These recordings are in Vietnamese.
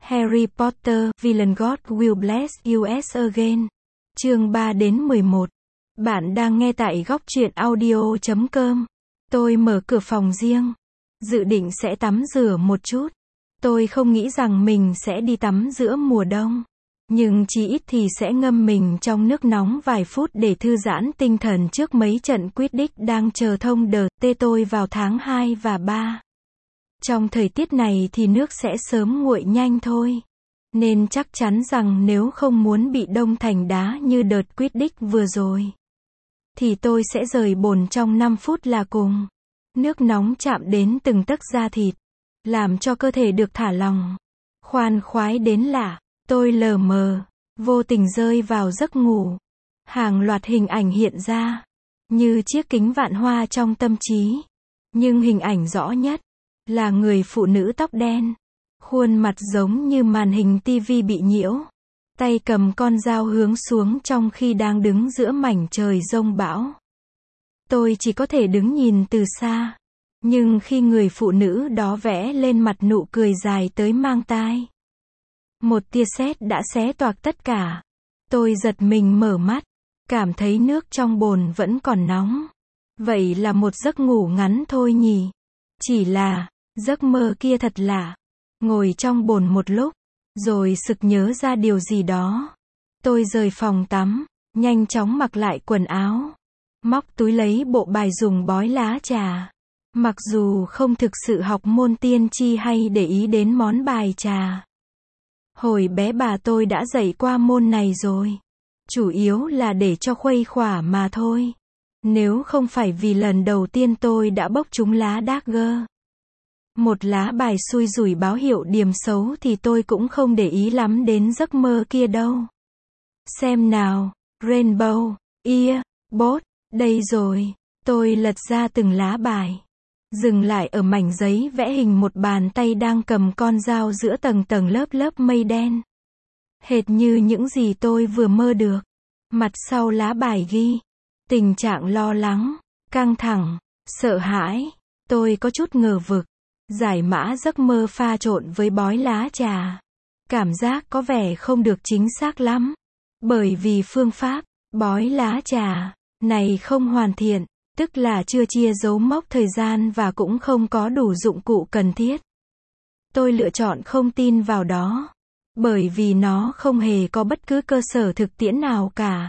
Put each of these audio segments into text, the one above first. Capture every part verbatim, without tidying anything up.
Harry Potter, Villain God Will Bless You Again. Chương ba đến mười một. Bạn đang nghe tại góc truyện audio chấm com. Tôi mở cửa phòng riêng. Dự định sẽ tắm rửa một chút. Tôi không nghĩ rằng mình sẽ đi tắm giữa mùa đông. Nhưng chí ít thì sẽ ngâm mình trong nước nóng vài phút để thư giãn tinh thần trước mấy trận Quidditch đang chờ thông đờ tê tôi vào tháng hai và ba. Trong thời tiết này thì nước sẽ sớm nguội nhanh thôi. Nên chắc chắn rằng nếu không muốn bị đông thành đá như đợt Quidditch vừa rồi, thì tôi sẽ rời bồn trong năm phút là cùng. Nước nóng chạm đến từng tấc da thịt, làm cho cơ thể được thả lỏng, khoan khoái đến lạ. Tôi lờ mờ, vô tình rơi vào giấc ngủ. Hàng loạt hình ảnh hiện ra, như chiếc kính vạn hoa trong tâm trí. Nhưng hình ảnh rõ nhất là người phụ nữ tóc đen, khuôn mặt giống như màn hình tivi bị nhiễu, tay cầm con dao hướng xuống trong khi đang đứng giữa mảnh trời giông bão. Tôi chỉ có thể đứng nhìn từ xa, nhưng khi người phụ nữ đó vẽ lên mặt nụ cười dài tới mang tai, một tia sét đã xé toạc tất cả. Tôi giật mình mở mắt, cảm thấy nước trong bồn vẫn còn nóng. Vậy là một giấc ngủ ngắn thôi nhỉ? Chỉ là, giấc mơ kia thật lạ. Ngồi trong bồn một lúc, rồi sực nhớ ra điều gì đó. Tôi rời phòng tắm, nhanh chóng mặc lại quần áo, móc túi lấy bộ bài dùng bói lá trà. Mặc dù không thực sự học môn tiên tri hay để ý đến món bài trà. Hồi bé bà tôi đã dạy qua môn này rồi. Chủ yếu là để cho khuây khỏa mà thôi. Nếu không phải vì lần đầu tiên tôi đã bốc trúng lá Dagger, một lá bài xui rủi báo hiệu điểm xấu, thì tôi cũng không để ý lắm đến giấc mơ kia đâu. Xem nào, Rainbow, Ear, Bot, đây rồi. Tôi lật ra từng lá bài, dừng lại ở mảnh giấy vẽ hình một bàn tay đang cầm con dao giữa tầng tầng lớp lớp mây đen. Hệt như những gì tôi vừa mơ được. Mặt sau lá bài ghi tình trạng lo lắng, căng thẳng, sợ hãi. Tôi có chút ngờ vực. Giải mã giấc mơ pha trộn với bói lá trà. Cảm giác có vẻ không được chính xác lắm. Bởi vì phương pháp bói lá trà này không hoàn thiện, tức là chưa chia dấu mốc thời gian và cũng không có đủ dụng cụ cần thiết. Tôi lựa chọn không tin vào đó, bởi vì nó không hề có bất cứ cơ sở thực tiễn nào cả.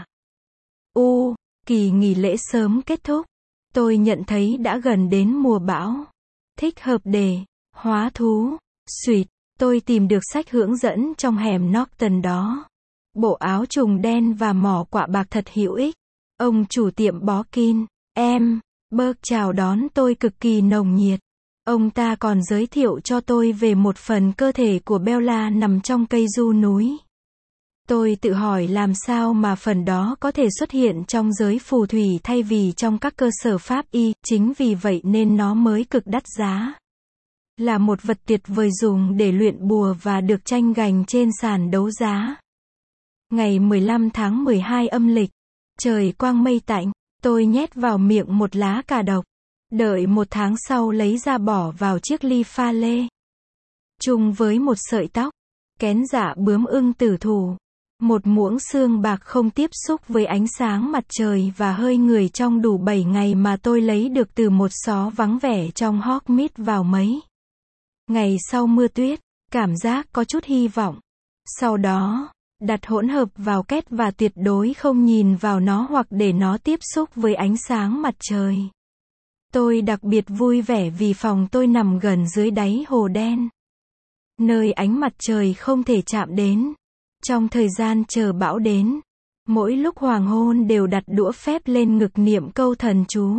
U, kỳ nghỉ lễ sớm kết thúc. Tôi nhận thấy đã gần đến mùa bão. Thích hợp để hóa thú. Xuyệt, tôi tìm được sách hướng dẫn trong hẻm Norton đó. Bộ áo trùng đen và mỏ quạ bạc thật hữu ích. Ông chủ tiệm bó kin, em, Burke chào đón tôi cực kỳ nồng nhiệt. Ông ta còn giới thiệu cho tôi về một phần cơ thể của Bella nằm trong cây du núi. Tôi tự hỏi làm sao mà phần đó có thể xuất hiện trong giới phù thủy thay vì trong các cơ sở pháp y, chính vì vậy nên nó mới cực đắt giá. Là một vật tuyệt vời dùng để luyện bùa và được tranh giành trên sàn đấu giá. Ngày mười lăm tháng mười hai âm lịch, trời quang mây tạnh, tôi nhét vào miệng một lá cà độc. Đợi một tháng sau lấy ra bỏ vào chiếc ly pha lê. Chung với một sợi tóc, kén dạ bướm ưng tử thủ. Một muỗng xương bạc không tiếp xúc với ánh sáng mặt trời và hơi người trong đủ bảy ngày mà tôi lấy được từ một xó vắng vẻ trong Hogsmeade vào mấy ngày sau mưa tuyết, cảm giác có chút hy vọng. Sau đó, đặt hỗn hợp vào két và tuyệt đối không nhìn vào nó hoặc để nó tiếp xúc với ánh sáng mặt trời. Tôi đặc biệt vui vẻ vì phòng tôi nằm gần dưới đáy hồ đen, nơi ánh mặt trời không thể chạm đến. Trong thời gian chờ bão đến, mỗi lúc hoàng hôn đều đặt đũa phép lên ngực niệm câu thần chú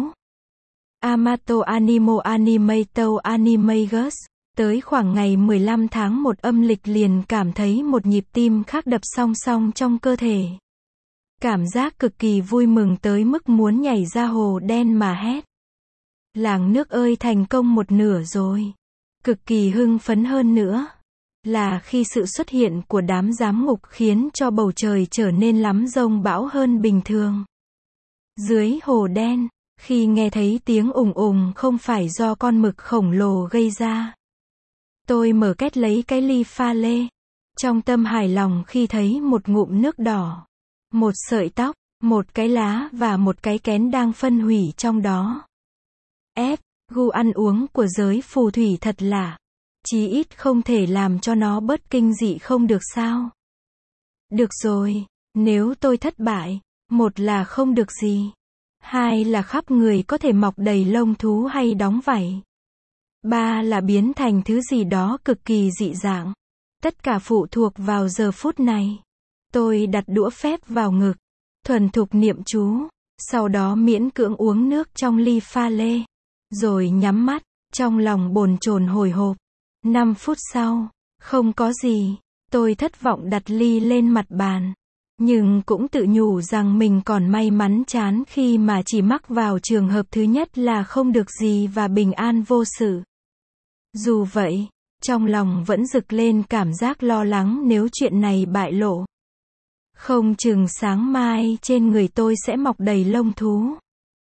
Amato Animo Animato Animagus. Tới khoảng ngày mười lăm tháng một âm lịch liền cảm thấy một nhịp tim khác đập song song trong cơ thể. Cảm giác cực kỳ vui mừng tới mức muốn nhảy ra hồ đen mà hét. Làng nước ơi, thành công một nửa rồi. Cực kỳ hưng phấn hơn nữa là khi sự xuất hiện của đám giám ngục khiến cho bầu trời trở nên lắm giông bão hơn bình thường. Dưới hồ đen, khi nghe thấy tiếng ùng ùng không phải do con mực khổng lồ gây ra, tôi mở két lấy cái ly pha lê, Trong tâm hài lòng khi thấy một ngụm nước đỏ, một sợi tóc, một cái lá và một cái kén đang phân hủy trong đó. F. Gu ăn uống của giới phù thủy thật lạ. Chí ít không thể làm cho nó bớt kinh dị không được sao? Được rồi, nếu tôi thất bại, một là không được gì. Hai là khắp người có thể mọc đầy lông thú hay đóng vảy. Ba là biến thành thứ gì đó cực kỳ dị dạng. Tất cả phụ thuộc vào giờ phút này. Tôi đặt đũa phép vào ngực, thuần thục niệm chú, sau đó miễn cưỡng uống nước trong ly pha lê, rồi nhắm mắt, trong lòng bồn chồn hồi hộp. Năm phút sau, không có gì, tôi thất vọng đặt ly lên mặt bàn. Nhưng cũng tự nhủ rằng mình còn may mắn chán khi mà chỉ mắc vào trường hợp thứ nhất là không được gì và bình an vô sự. Dù vậy, trong lòng vẫn rực lên cảm giác lo lắng nếu chuyện này bại lộ. Không chừng sáng mai trên người tôi sẽ mọc đầy lông thú.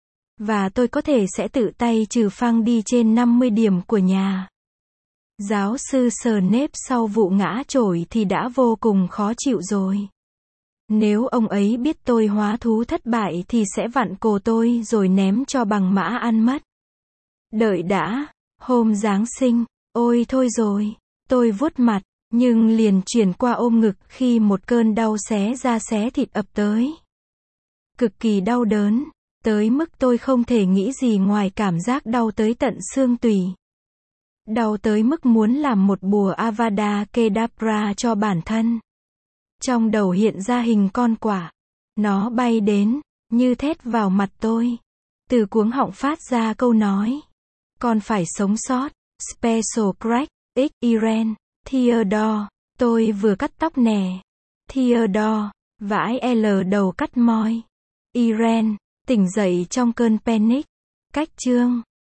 Và tôi có thể sẽ tự tay trừ phăng đi trên năm mươi điểm của nhà. Giáo sư Snape sau vụ ngã chổi thì đã vô cùng khó chịu rồi. Nếu ông ấy biết tôi hóa thú thất bại thì sẽ vặn cổ tôi rồi ném cho bằng mã ăn mất. Đợi đã, hôm Giáng sinh, ôi thôi rồi, tôi vuốt mặt, nhưng liền chuyển qua ôm ngực khi một cơn đau xé da xé thịt ập tới. Cực kỳ đau đớn, tới mức tôi không thể nghĩ gì ngoài cảm giác đau tới tận xương tủy. Đau tới mức muốn làm một bùa Avada Kedavra cho bản thân. Trong đầu hiện ra hình con quạ. Nó bay đến, như thét vào mặt tôi. Từ cuống họng phát ra câu nói. Con phải sống sót. Special Crack, X. Iren, Theodore. Tôi vừa cắt tóc nè. Theodore, vãi L đầu cắt moi. Iren, tỉnh dậy trong cơn panic. Cách chương.